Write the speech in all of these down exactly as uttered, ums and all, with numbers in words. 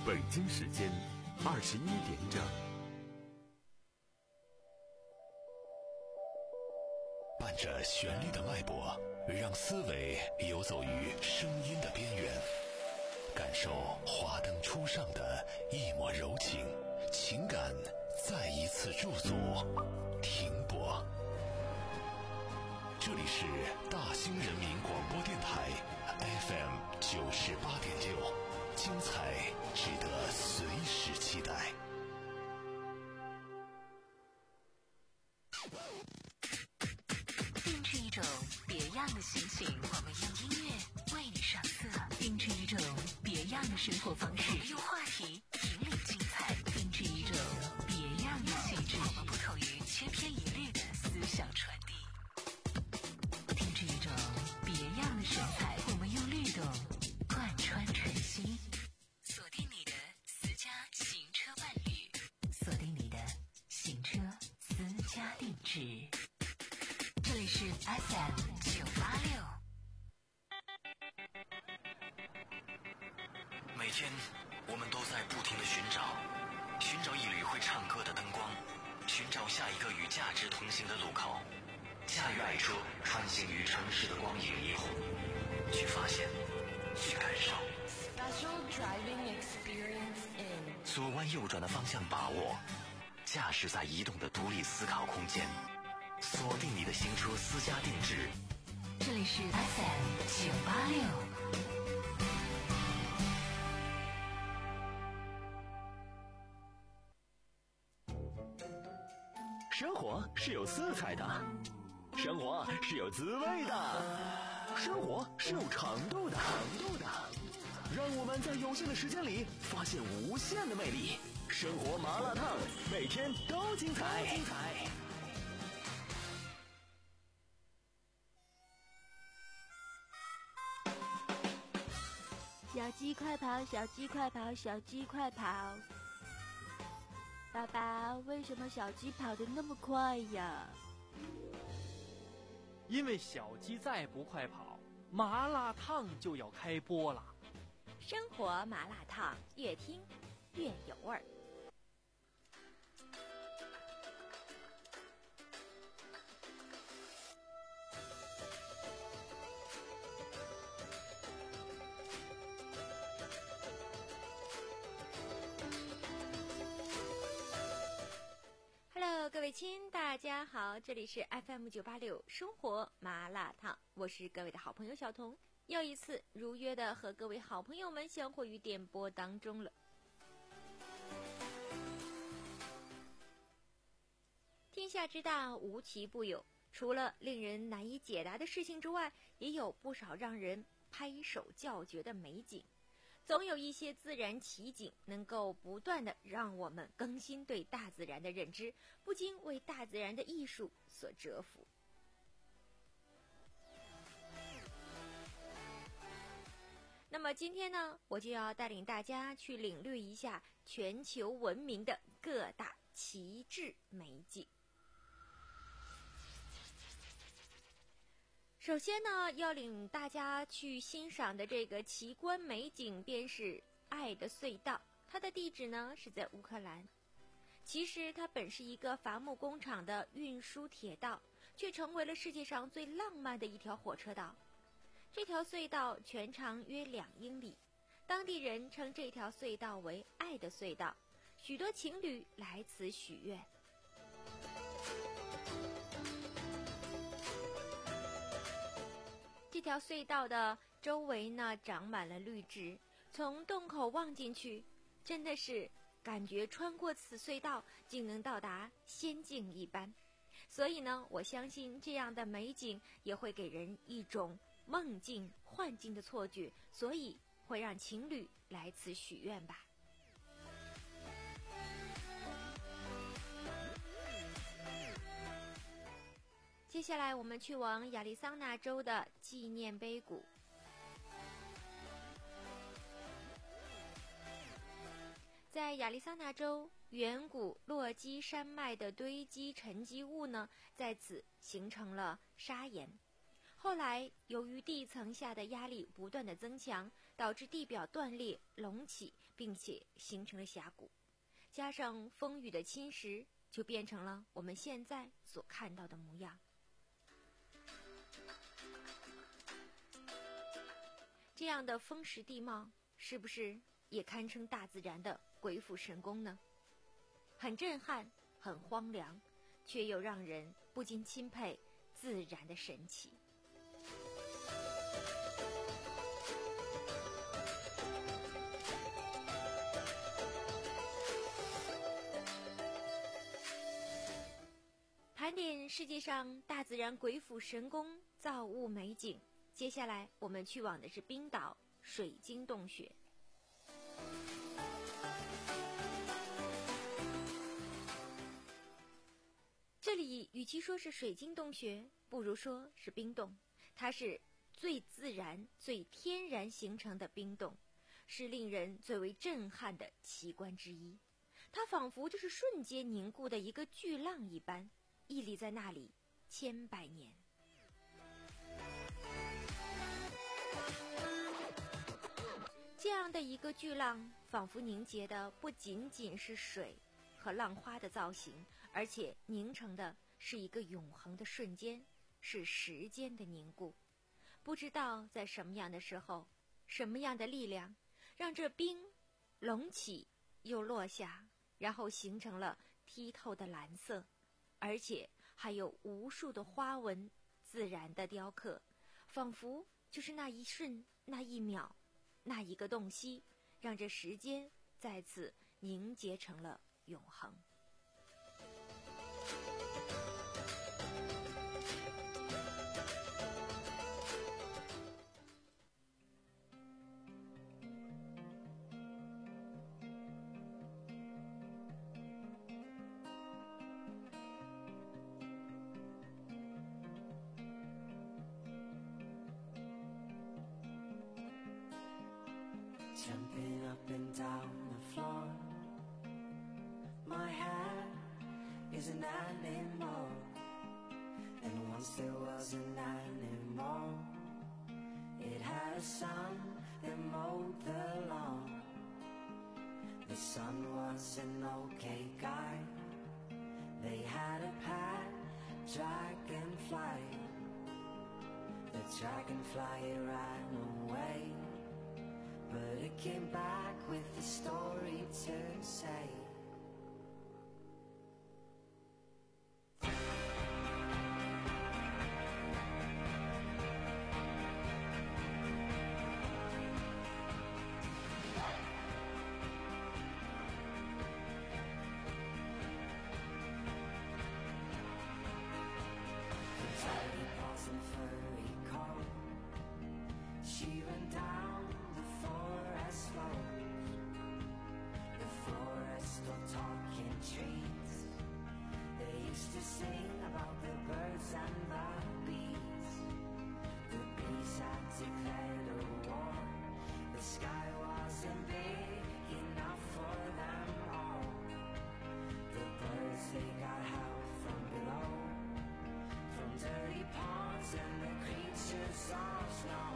北京时间二十一点整。 伴着旋律的脉搏，让思维游走于声音的边缘，感受华灯初上的一抹柔情，情感再一次驻足停泊。这里是大兴人民广播电台 F M 九十八点六，精彩值得随时期待。 定制一种别样的心情，我们用音乐为你上色；定制一种别样的生活方式，我们用话题引领精彩；定制一种别样的气质，我们不同于千篇一律的思想传递；定制一种别样的神采，我们用律动贯穿晨曦。锁定你的私家行车伴侣，锁定你的行车私家定制。这里是 F M 九八六。 每天我们都在不停地寻找，寻找一缕会唱歌的灯光，寻找下一个与价值同行的路口，驾驭爱车穿行于城市的光影霓虹，去发现，去感受。 Special driving experience in 左弯右转的方向把握，驾驶在移动的独立思考空间，锁定你的行车私家定制。 这里是 F M 九八六。 生活是有色彩的，生活是有滋味的，生活是有长度的，长度的。让我们在有限的时间里发现无限的魅力。生活麻辣烫，每天都精彩。精彩。 小鸡快跑，小鸡快跑，小鸡快跑！爸爸，为什么小鸡跑得那么快呀？ 因为小鸡再不快跑，麻辣烫就要开播了。 生活麻辣烫，越听越有味儿。Hello， 各位亲，大家好，这里是 F M 九八六生活麻辣烫，我是各位的好朋友小彤。又一次如约的和各位好朋友们相会于电波当中了。天下之大，无奇不有，除了令人难以解答的事情之外，也有不少让人拍手叫绝的美景。总有一些自然奇景能够不断的让我们更新对大自然的认知，不禁为大自然的艺术所折服。那么今天呢，我就要带领大家去领略一下全球闻名的各大奇志美景。首先呢，要领大家去欣赏的这个奇观美景便是爱的隧道，它的地址呢是在乌克兰。其实它本是一个伐木工厂的运输铁道，却成为了世界上最浪漫的一条火车道。这条隧道全长约两英里，当地人称这条隧道为爱的隧道，许多情侣来此许愿。这条隧道的周围呢长满了绿植，从洞口望进去，真的是感觉穿过此隧道竟能到达仙境一般。所以呢，我相信这样的美景也会给人一种梦境幻境的错觉，所以会让情侣来此许愿吧。接下来我们去往亚利桑那州的纪念碑谷。在亚利桑那州，远古落基山脉的堆积沉积物呢，在此形成了砂岩。后来由于地层下的压力不断的增强， 导致地表断裂、隆起，并且形成了峡谷。加上风雨的侵蚀，就变成了我们现在所看到的模样。这样的风蚀地貌，是不是也堪称大自然的鬼斧神工呢？很震撼，很荒凉，却又让人不禁钦佩自然的神奇。盘点世界上大自然鬼斧神工造物美景，接下来我们去往的是冰岛水晶洞穴。这里与其说是水晶洞穴，不如说是冰洞。它是最自然、最天然形成的冰洞，是令人最为震撼的奇观之一。它仿佛就是瞬间凝固的一个巨浪一般，屹立在那里千百年。这样的一个巨浪，仿佛凝结的不仅仅是水和浪花的造型，而且凝成的是一个永恒的瞬间，是时间的凝固。不知道在什么样的时候，什么样的力量，让这冰隆起又落下，然后形成了剔透的蓝色，而且还有无数的花纹自然的雕刻，仿佛就是那一瞬、那一秒、那一个洞悉，让这时间再次凝结成了永恒。 Jumping up and down the floor, my head is an animal, and once there was an animal. It had a son that mowed the lawn. The son was an okay guy. They had a pet dragonfly. The dragonfly ran away, but it came back with a story to say. The tiny paws and furry coat, she ran down the forest road. The forest all talking trees. They used to sing about the birds and the bees. The bees had declared a war. The sky wasn't big enough for them all. The birds, they got help from below, from dirty ponds and the creatures of snow.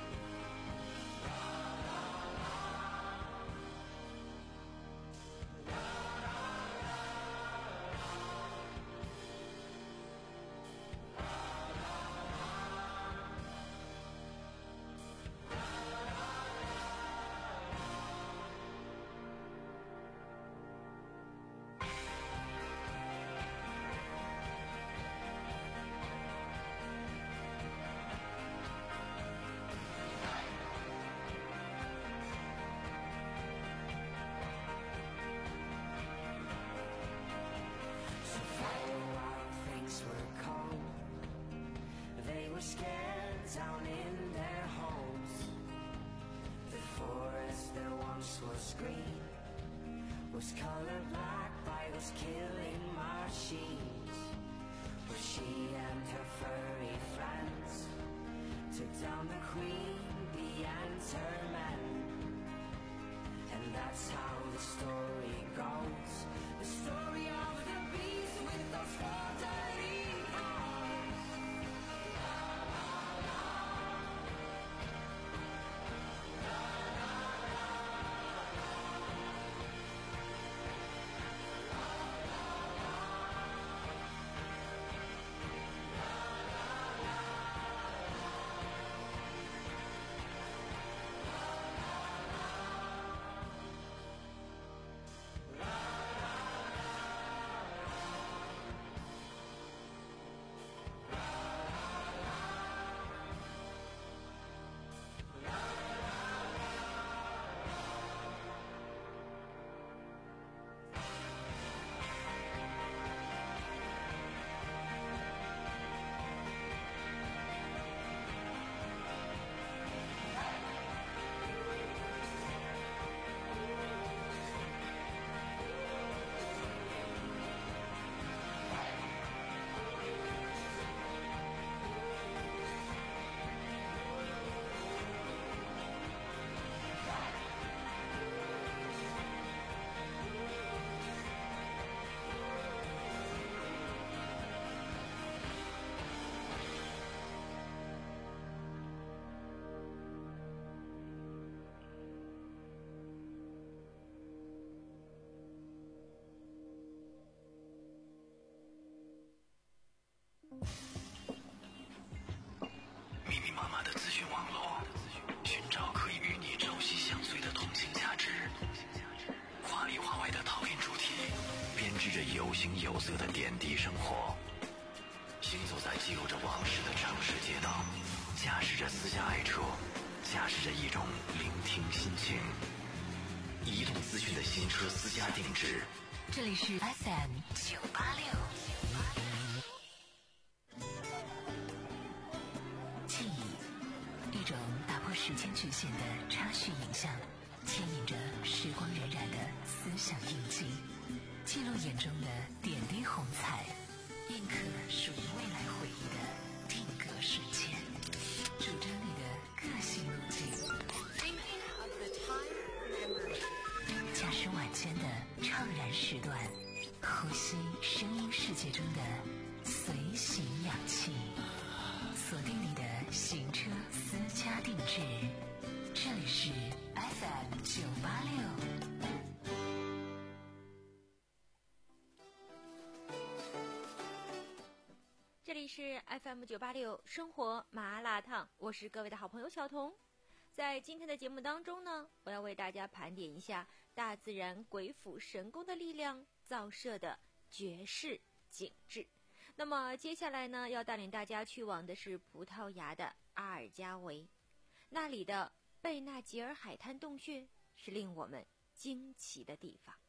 So for a while things were cold. They were scared down in their holes. The forest that once was green was colored black by those killing machines. Where she and her furry friends took down the queen, bee and her men. And that's how the story goes. The story of the beast with those four dirty paws. La la la, la 色的点滴生活。行走在记录着往事的城市街道，驾驶着私家爱车，驾驶着一种聆听心情。移动资讯的新车私家定制， 这里是 F M 九八六。记忆，一种打破时间局限的插叙影像，牵引着时光荏苒的思想印记，记录眼中的点滴红彩，印刻属于未来回忆的定格瞬间，主张你的个性路径。驾驶晚间的怅然时段，呼吸声音世界中的随行氧气，锁定你的行车私家定制，这里是 F M 九八六。 这里是 F M 九八六生活麻辣烫，我是各位的好朋友小彤。在今天的节目当中呢，我要为大家盘点一下大自然鬼斧神工的力量造设的绝世景致。那么接下来呢，要带领大家去往的是葡萄牙的阿尔加维，那里的贝纳吉尔海滩洞穴是令我们惊奇的地方。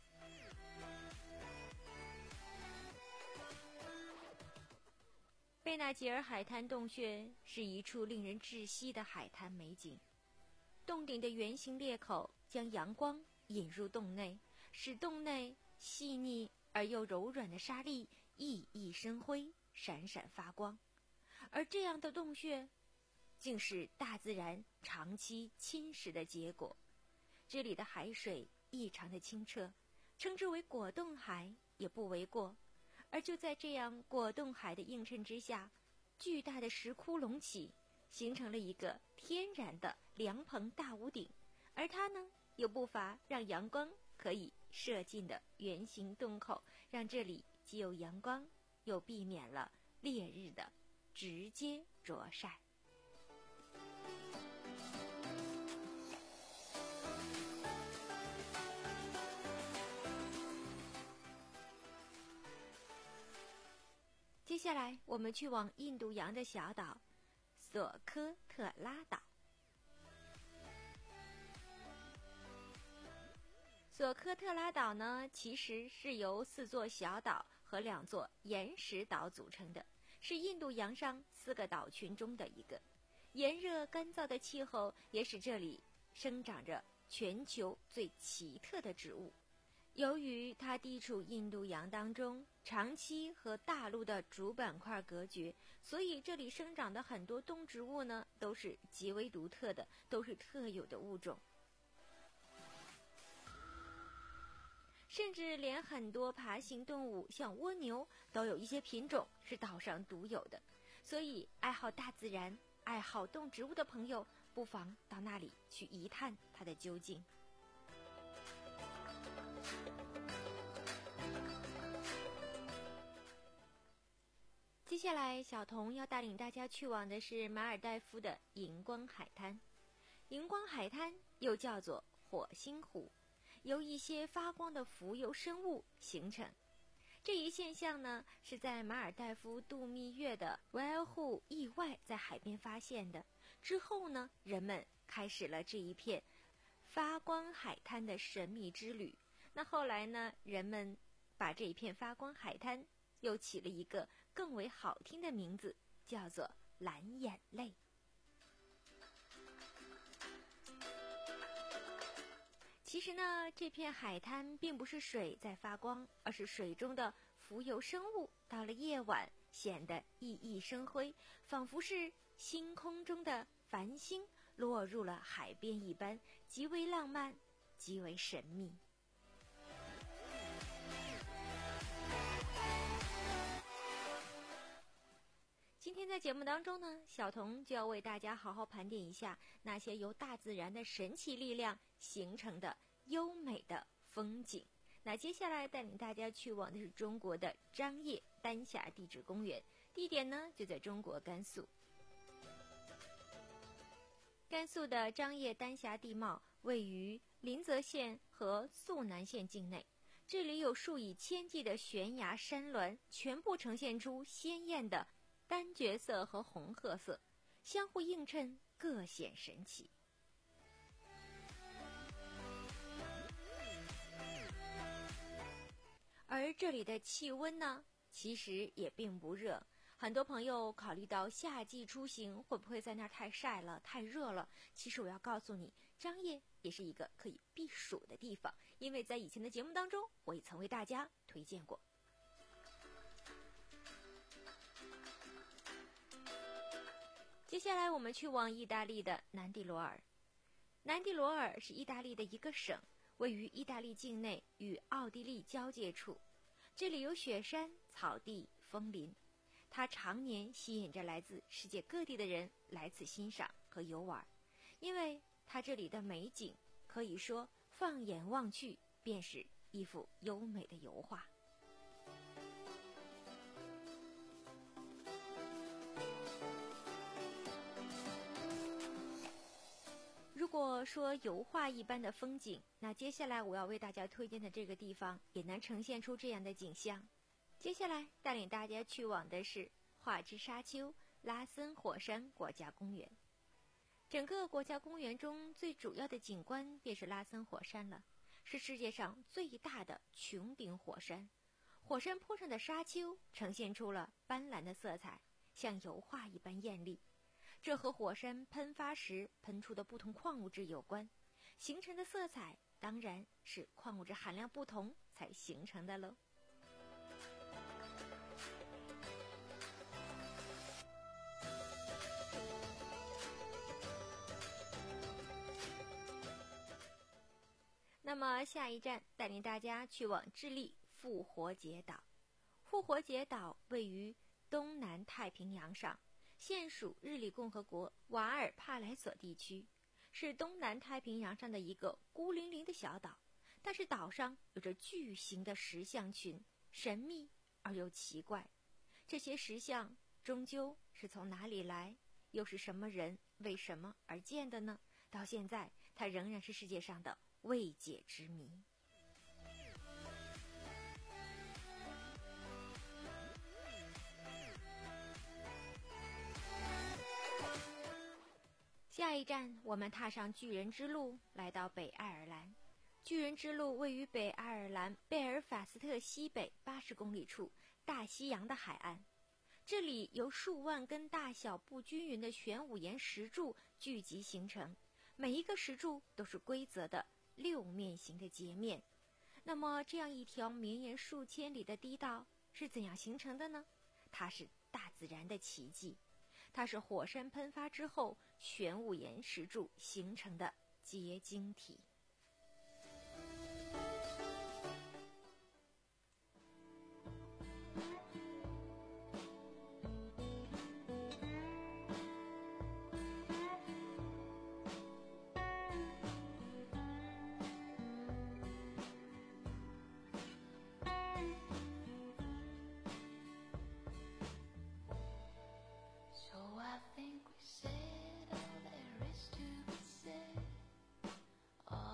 贝纳吉尔海滩洞穴是一处令人窒息的海滩美景，洞顶的圆形裂口将阳光引入洞内，使洞内细腻而又柔软的沙粒熠熠生辉，闪闪发光。而这样的洞穴竟是大自然长期侵蚀的结果。这里的海水异常的清澈，称之为果冻海也不为过。而就在这样果冻海的映衬之下，巨大的石窟隆起，形成了一个天然的凉棚大屋顶，而它呢又不乏让阳光可以射进的圆形洞口，让这里既有阳光，又避免了烈日的直接灼晒。接下来我们去往印度洋的小岛索科特拉岛。索科特拉岛呢，其实是由四座小岛和两座岩石岛组成的，是印度洋上四个岛群中的一个。炎热干燥的气候也使这里生长着全球最奇特的植物。由于它地处印度洋当中，长期和大陆的主板块隔绝，所以这里生长的很多动植物呢，都是极为独特的，都是特有的物种。甚至连很多爬行动物，像蜗牛，都有一些品种是岛上独有的。所以，爱好大自然、爱好动植物的朋友，不妨到那里去一探它的究竟。接下来，小童要带领大家去往的是马尔代夫的荧光海滩。荧光海滩又叫做火星湖，由一些发光的浮游生物形成。这一现象呢，是在马尔代夫度蜜月的维尔户意外在海边发现的。之后呢，人们开始了这一片发光海滩的神秘之旅。那后来呢，人们把这一片发光海滩又起了一个更为好听的名字，叫做蓝眼泪。其实呢，这片海滩并不是水在发光，而是水中的浮游生物到了夜晚显得熠熠生辉，仿佛是星空中的繁星落入了海边一般，极为浪漫，极为神秘。今天在节目当中呢，小童就要为大家好好盘点一下那些由大自然的神奇力量形成的优美的风景。那接下来带领大家去往的是中国的张掖丹霞地质公园，地点呢就在中国甘肃。甘肃的张掖丹霞地貌位于临泽县和肃南县境内， 这里有数以千计的悬崖山峦，全部呈现出鲜艳的丹角色和红褐色，相互映衬，各显神奇。而这里的气温呢，其实也并不热。很多朋友考虑到夏季出行会不会在那儿太晒了、太热了？其实我要告诉你，张掖也是一个可以避暑的地方，因为在以前的节目当中，我也曾为大家推荐过。接下来我们去往意大利的南蒂罗尔。南蒂罗尔是意大利的一个省，位于意大利境内与奥地利交界处，这里有雪山、草地、枫林，它常年吸引着来自世界各地的人来此欣赏和游玩，因为它这里的美景可以说放眼望去便是一幅优美的油画。如果说油画一般的风景，那接下来我要为大家推荐的这个地方也能呈现出这样的景象。接下来带领大家去往的是画之沙丘拉森火山国家公园。整个国家公园中最主要的景观便是拉森火山了，是世界上最大的穹顶火山。火山坡上的沙丘呈现出了斑斓的色彩，像油画一般艳丽。这和火山喷发时喷出的不同矿物质有关，形成的色彩当然是矿物质含量不同才形成的喽。那么下一站带领大家去往智利复活节岛。复活节岛位于东南太平洋上，现属日利共和国瓦尔帕莱索地区，是东南太平洋上的一个孤零零的小岛，但是岛上有着巨型的石像群，神秘而又奇怪。这些石像终究是从哪里来，又是什么人为什么而建的呢？到现在它仍然是世界上的未解之谜。下一站我们踏上巨人之路，来到北爱尔兰。巨人之路位于北爱尔兰贝尔法斯特西北八十公里处大西洋的海岸，这里由数万根大小不均匀的玄武岩石柱聚集形成，每一个石柱都是规则的六面形的截面。那么这样一条绵延数千里的堤道是怎样形成的呢？它是大自然的奇迹，它是火山喷发之后玄武岩石柱形成的结晶体。 think we said all there is to be said. All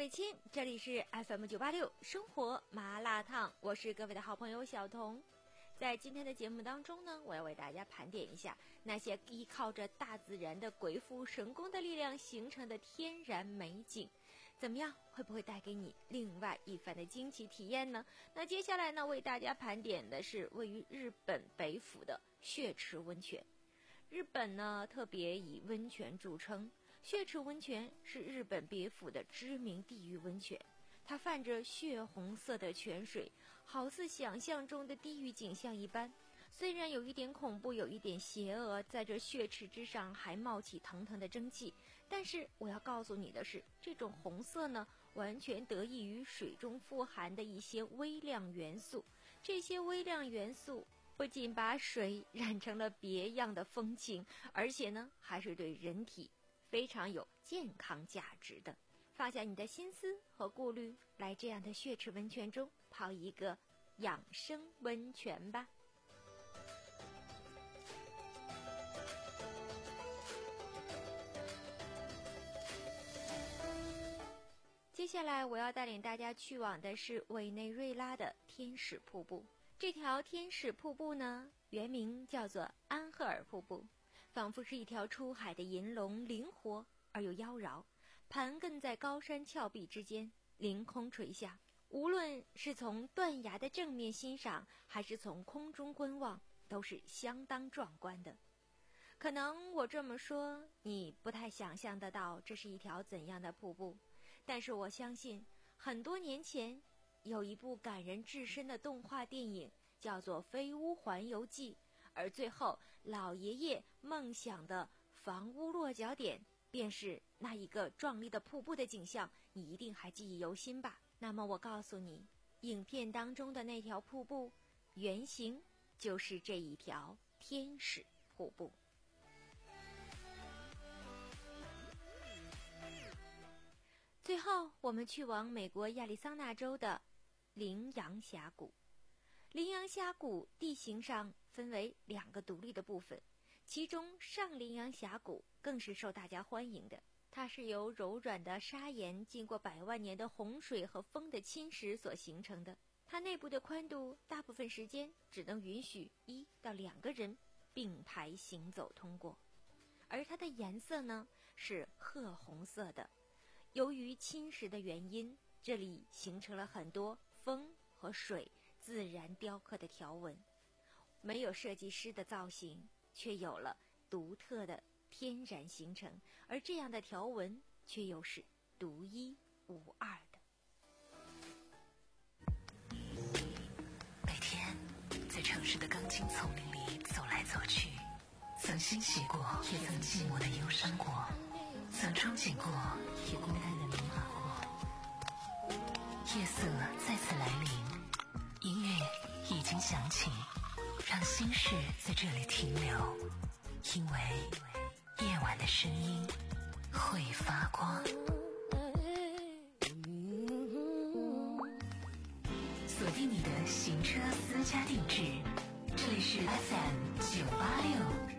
位亲，这里是 F M 九八六生活麻辣烫，我是各位的好朋友小彤。在今天的节目当中呢，我要为大家盘点一下那些依靠着大自然的鬼斧神工的力量形成的天然美景，怎么样？会不会带给你另外一番的惊奇体验呢？那接下来呢，为大家盘点的是位于日本北府的血池温泉。日本呢，特别以温泉著称，血池温泉是日本北府的知名地狱温泉。它泛着血红色的泉水，好似想象中的地狱景象一般。虽然有一点恐怖，有一点邪恶，在这血池之上还冒起腾腾的蒸汽，但是我要告诉你的是，这种红色呢，完全得益于水中富含的一些微量元素。这些微量元素不仅把水染成了别样的风情，而且呢，还是对人体非常有健康价值的。放下你的心思和顾虑，来这样的血池温泉中泡一个养生温泉吧。接下来我要带领大家去往的是委内瑞拉的天使瀑布。这条天使瀑布呢，原名叫做安赫尔瀑布，仿佛是一条出海的银龙，灵活而又妖娆，盘亘在高山峭壁之间，凌空垂下。无论是从断崖的正面欣赏，还是从空中观望，都是相当壮观的。可能我这么说，你不太想象得到这是一条怎样的瀑布，但是我相信，很多年前有一部感人至深的动画电影，叫做《飞屋环游记》，而最后老爷爷梦想的房屋落脚点便是那一个壮丽的瀑布的景象，你一定还记忆犹新吧？那么我告诉你，影片当中的那条瀑布原型就是这一条天使瀑布。最后我们去往美国亚利桑那州的羚羊峡谷。羚羊峡谷地形上分为两个独立的部分，其中上羚羊峡谷更是受大家欢迎的。它是由柔软的砂岩经过百万年的洪水和风的侵蚀所形成的。它内部的宽度大部分时间只能允许一到两个人并排行走通过，而它的颜色呢是褐红色的。由于侵蚀的原因，这里形成了很多风和水自然雕刻的条纹，没有设计师的造型，却有了独特的天然形成，而这样的条纹却又是独一无二的。 每天在城市的钢筋丛林里走来走去，曾欣喜过，也曾寂寞的忧伤过，曾憧憬过，也孤单的迷茫过。夜色再次来临，音乐已经响起，让心事在这里停留，因为夜晚的声音会发光。锁定你的行车私家定制，这里是 F M 九八六。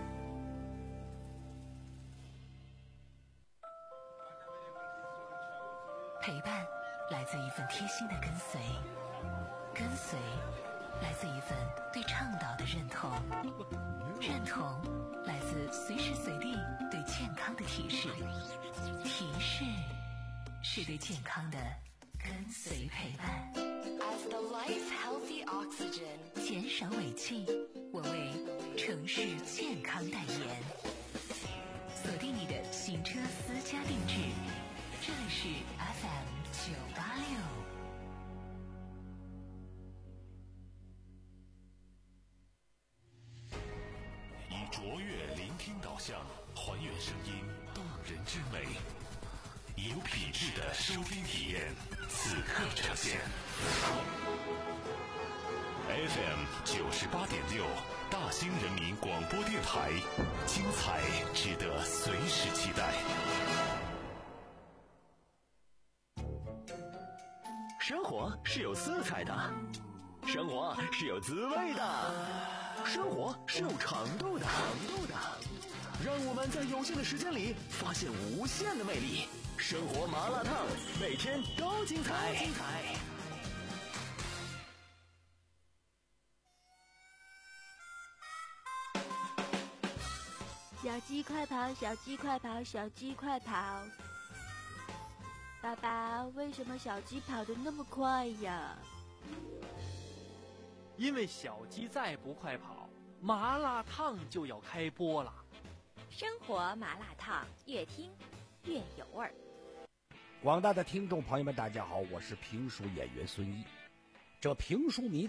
陪伴来自一份贴心的跟随，跟随来自一份对倡导的认同，认同来自随时随地对健康的提示，提示是对健康的跟随陪伴。 As the life healthy oxygen， 减少尾气，我为城市健康代言。锁定你的行车私家定制，这里是 F M 九八六。 以卓越聆听导向，还原声音动人之美，以有品质的收听体验，此刻呈现。F M 九十八点六，大兴人民广播电台，精彩值得随时期待。 生活是有色彩的，生活是有滋味的，生活是有程度的。程度的， 让我们在有限的时间里发现无限的魅力。生活麻辣烫，每天都精彩。精彩。 小鸡快跑，小鸡快跑，小鸡快跑！爸爸，为什么小鸡跑得那么快呀？ 因为小鸡再不快跑，麻辣烫就要开播了。 生活麻辣烫，越听越有味儿。 广大的听众朋友们，大家好，我是评书演员孙一。这评书迷